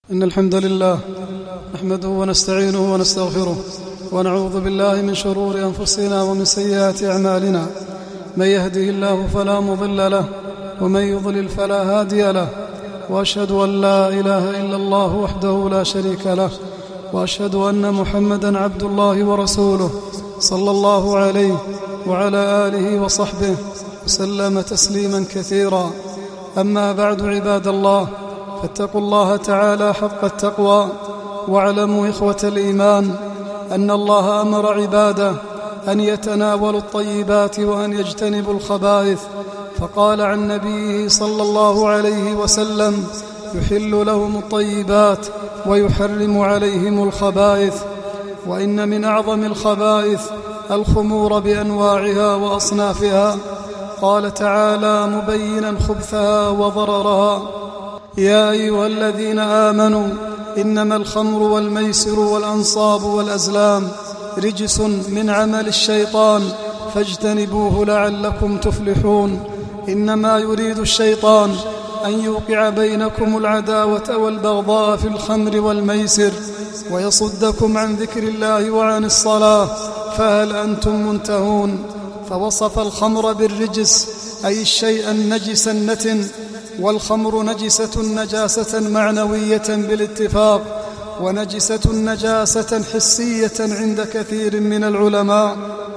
إن الحمد لله نحمده ونستعينه ونستغفره ونعوذ بالله من شرور أنفسنا ومن سيئات أعمالنا. من يهده الله فلا مضل له ومن يضلل فلا هادي له، وأشهد أن لا إله إلا الله وحده لا شريك له، وأشهد أن محمدا عبد الله ورسوله صلى الله عليه وعلى آله وصحبه وسلم تسليما كثيرا. أما بعد، عباد الله، فاتقوا الله تعالى حق التقوى، واعلموا إخوة الإيمان أن الله أمر عباده أن يتناولوا الطيبات وأن يجتنبوا الخبائث، فقال عن نبيه صلى الله عليه وسلم: يحل لهم الطيبات ويحرم عليهم الخبائث. وإن من أعظم الخبائث الخمور بأنواعها وأصنافها. قال تعالى مبينا خبثها وضررها: يا أيها الذين آمنوا إنما الخمر والميسر والأنصاب والأزلام رجس من عمل الشيطان فاجتنبوه لعلكم تفلحون. إنما يريد الشيطان أن يوقع بينكم العداوة والبغضاء في الخمر والميسر ويصدكم عن ذكر الله وعن الصلاة، فهل أنتم منتهون؟ فوصف الخمر بالرجس، أي الشيء النجس النتن، والخمر نجسة نجاسة معنوية بالاتفاق، ونجسة نجاسة حسية عند كثير من العلماء.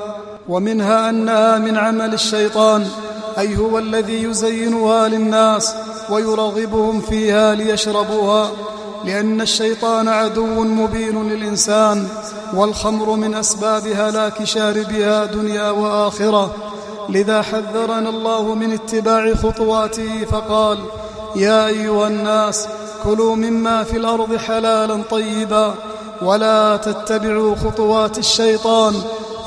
ومنها أنها من عمل الشيطان، أي هو الذي يزينها للناس ويرغبهم فيها ليشربوها، لأن الشيطان عدو مبين للإنسان، والخمر من أسباب هلاك شاربها دنيا وآخرة. لذا حذرنا الله من اتباع خطواته فقال: يا أيها الناس كلوا مما في الأرض حلالا طيبا ولا تتبعوا خطوات الشيطان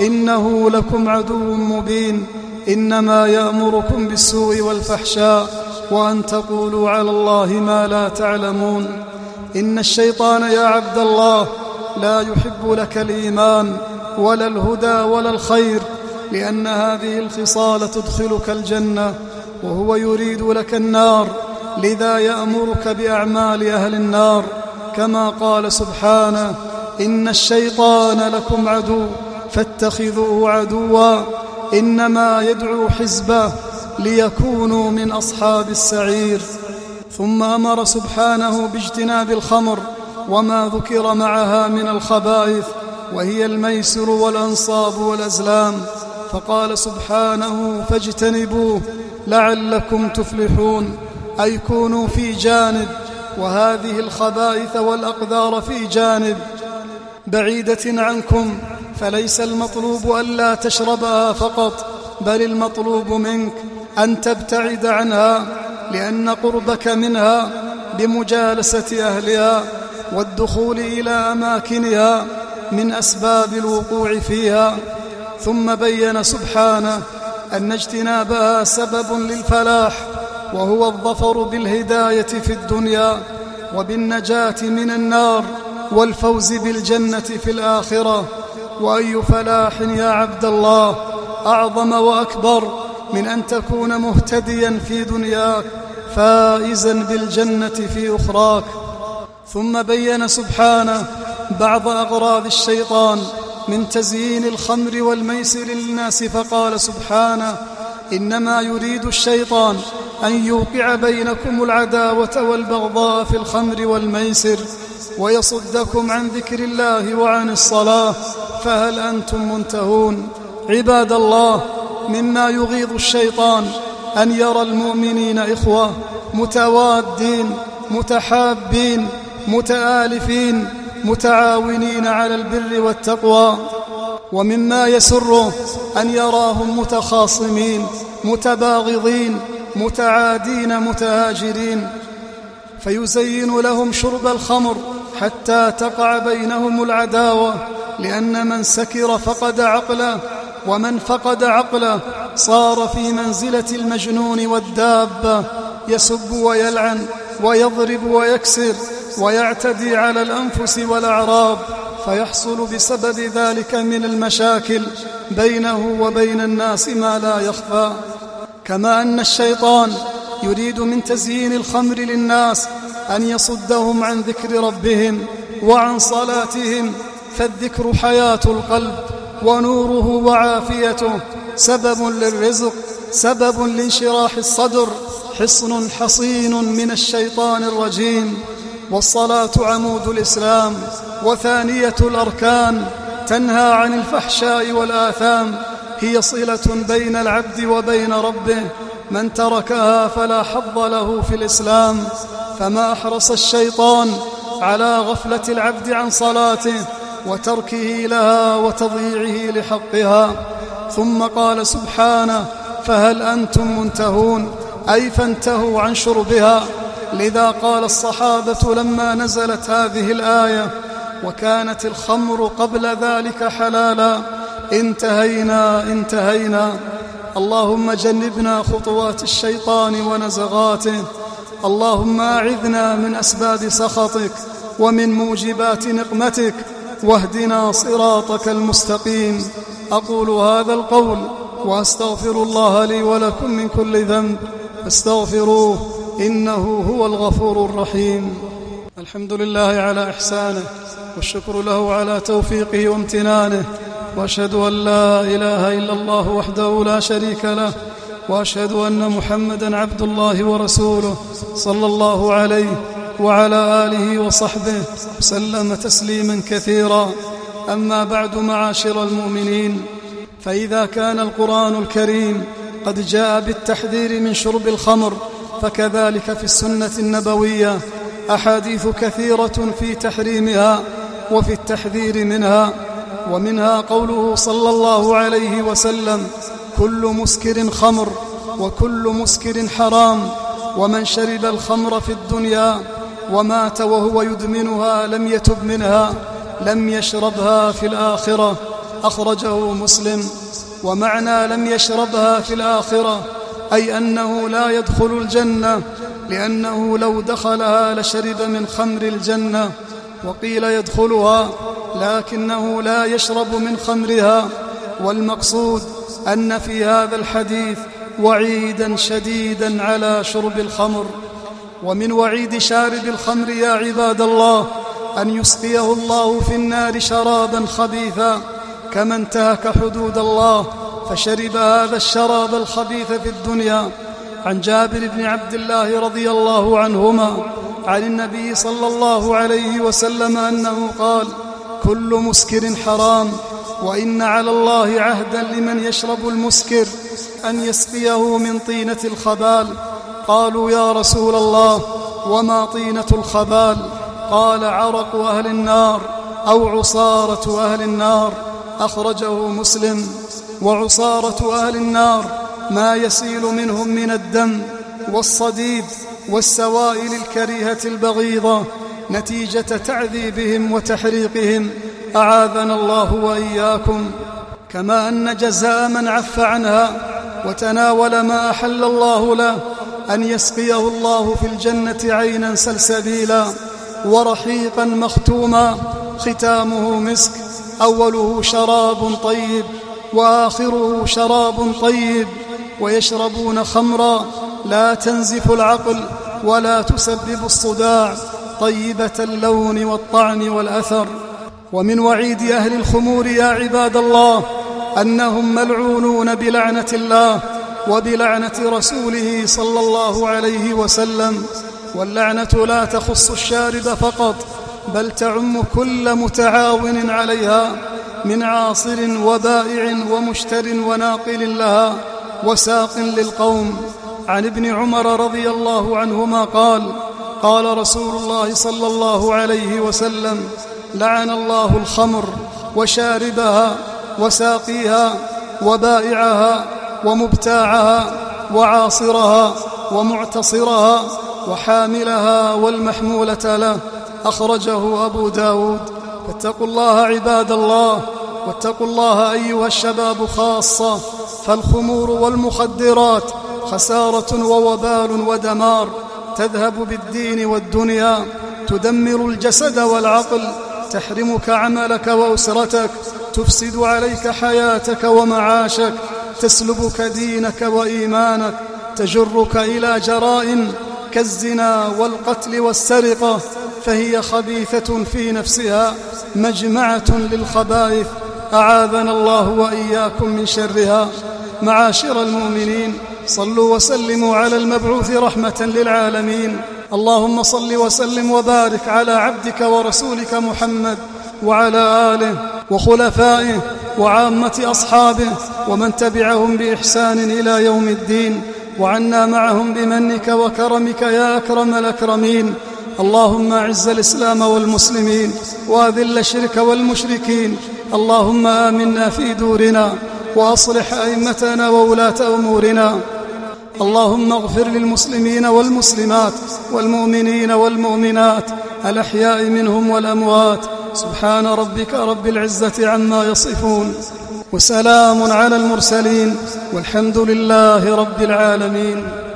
إنه لكم عدو مبين. إنما يأمركم بالسوء والفحشاء وأن تقولوا على الله ما لا تعلمون. إن الشيطان يا عبد الله لا يحب لك الإيمان ولا الهدى ولا الخير، لأن هذه الخصال تدخلك الجنة، وهو يريد لك النار، لذا يأمرك بأعمال أهل النار، كما قال سبحانه: إن الشيطان لكم عدو فاتخذوه عدوا إنما يدعو حزبه ليكونوا من أصحاب السعير. ثم أمر سبحانه باجتناب الخمر وما ذكر معها من الخبائث، وهي الميسر والأنصاب والأزلام، فقال سبحانه: فاجتنبوه لعلكم تفلحون، أي كونوا في جانب، وهذه الخبائث والأقدار في جانب بعيدة عنكم، فليس المطلوب ألا تشربها فقط، بل المطلوب منك أن تبتعد عنها، لأن قربك منها بمجالسة أهلها والدخول إلى أماكنها من أسباب الوقوع فيها. ثم بين سبحانه أن اجتنابها سبب للفلاح، وهو الظفر بالهداية في الدنيا وبالنجاة من النار والفوز بالجنة في الآخرة. وأي فلاح يا عبد الله أعظم وأكبر من أن تكون مهتديا في دنياك فائزا بالجنة في أخراك. ثم بين سبحانه بعض أغراض الشيطان من تزيين الخمر والميسر للناس، فقال سبحانه: إنما يريد الشيطان أن يوقع بينكم العداوة والبغضاء في الخمر والميسر ويصدكم عن ذكر الله وعن الصلاة، فهل أنتم منتهون؟ عباد الله، مما يغيظ الشيطان أن يرى المؤمنين إخوة متوادين متحابين متآلفين متعاونين على البر والتقوى، ومما يسره أن يراهم متخاصمين متباغضين متعادين متهاجرين، فيزين لهم شرب الخمر حتى تقع بينهم العداوة، لأن من سكر فقد عقله، ومن فقد عقله صار في منزلة المجنون والدابة، يسب ويلعن ويضرب ويكسر ويعتدي على الأنفس والأعراض، فيحصل بسبب ذلك من المشاكل بينه وبين الناس ما لا يخفى. كما أن الشيطان يريد من تزيين الخمر للناس أن يصدهم عن ذكر ربهم وعن صلاتهم، فالذكر حياة القلب ونوره وعافيته، سبب للرزق، سبب لانشراح الصدر، حصن حصين من الشيطان الرجيم. والصلاة عمود الإسلام وثانية الأركان، تنهى عن الفحشاء والآثام، هي صلة بين العبد وبين ربه، من تركها فلا حظ له في الإسلام. فما أحرص الشيطان على غفلة العبد عن صلاته وتركه لها وتضييعه لحقها. ثم قال سبحانه: فهل أنتم منتهون، أي فانتهوا عن شربها. لذا قال الصحابة لما نزلت هذه الآية: وكانت الخمر قبل ذلك حلالا، انتهينا انتهينا. اللهم جنبنا خطوات الشيطان ونزغاته، اللهم أعذنا من أسباب سخطك ومن موجبات نقمتك، واهدنا صراطك المستقيم. أقول هذا القول وأستغفر الله لي ولكم من كل ذنب، فاستغفروه إنه هو الغفور الرحيم. الحمد لله على إحسانه، والشكر له على توفيقه وامتنانه، وأشهد أن لا إله إلا الله وحده لا شريك له، وأشهد أن محمدًا عبد الله ورسوله، صلى الله عليه وعلى آله وصحبه وسلم تسليما كثيرا. أما بعد، معاشر المؤمنين، فإذا كان القرآن الكريم قد جاء بالتحذير من شرب الخمر، فكذلك في السنة النبوية أحاديث كثيرة في تحريمها وفي التحذير منها. ومنها قوله صلى الله عليه وسلم: كل مسكر خمر وكل مسكر حرام، ومن شرب الخمر في الدنيا ومات وهو يدمنها لم يتب منها لم يشربها في الآخرة. أخرجه مسلم. ومعنى لم يشربها في الآخرة أي أنه لا يدخل الجنة، لأنه لو دخلها لشرب من خمر الجنة. وقيل يدخلها لكنه لا يشرب من خمرها. والمقصود أن في هذا الحديث وعيدا شديدا على شرب الخمر. ومن وعيد شارب الخمر يا عباد الله أن يسقيه الله في النار شرابا خبيثا، كما انتهك حدود الله فشرب هذا الشراب الخبيث في الدنيا. عن جابر بن عبد الله رضي الله عنهما عن النبي صلى الله عليه وسلم أنه قال: كل مسكر حرام، وإن على الله عهدا لمن يشرب المسكر أن يسقيه من طينة الخبال. قالوا: يا رسول الله، وما طينة الخبال؟ قال: عرق أهل النار أو عصارة أهل النار. أخرجه مسلم. وعصارة أهل النار ما يسيل منهم من الدم والصديد والسوائل الكريهة البغيضة نتيجة تعذيبهم وتحريقهم، أعاذنا الله وإياكم. كما أن جزاء من عف عنها وتناول ما أحل الله له أن يسقيه الله في الجنة عينا سلسبيلا ورحيقا مختوما، ختامه مسك، أوله شراب طيب وآخره شراب طيب، ويشربون خمرا لا تنزف العقل ولا تسبب الصداع، طيبة اللون والطعم والأثر. ومن وعيد أهل الخمور يا عباد الله أنهم ملعونون بلعنة الله وبلعنة رسوله صلى الله عليه وسلم. واللعنة لا تخص الشارب فقط، بل تعم كل متعاون عليها من عاصر وبائع ومشتر وناقل لها وساق للقوم. عن ابن عمر رضي الله عنهما قال: قال رسول الله صلى الله عليه وسلم: لعن الله الخمر وشاربها وساقيها وبائعها ومبتاعها وعاصرها ومعتصرها وحاملها والمحمولة له. أخرجه أبو داود. فاتقوا الله عباد الله، واتقوا الله أيها الشباب خاصة، فالخمور والمخدرات خسارة ووبال ودمار، تذهب بالدين والدنيا، تدمر الجسد والعقل، تحرمك عملك وأسرتك، تفسد عليك حياتك ومعاشك، تسلبك دينك وإيمانك، تجرك إلى جرائم كالزنا والقتل والسرقة، فهي خبيثة في نفسها مجمعة للخبائث، أعاذنا الله وإياكم من شرها. معاشر المؤمنين، صلوا وسلموا على المبعوث رحمة للعالمين. اللهم صل وسلم وبارك على عبدك ورسولك محمد وعلى آله وخلفائه وعامة أصحابه ومن تبعهم بإحسان إلى يوم الدين، وعنا معهم بمنك وكرمك يا أكرم الأكرمين. اللهم أعز الإسلام والمسلمين وأذل الشرك والمشركين. اللهم آمنا في دورنا وأصلح أئمتنا وولاة أمورنا. اللهم اغفر للمسلمين والمسلمات والمؤمنين والمؤمنات الأحياء منهم والأموات. سبحان ربك رب العزة عما يصفون، وسلام على المرسلين، والحمد لله رب العالمين.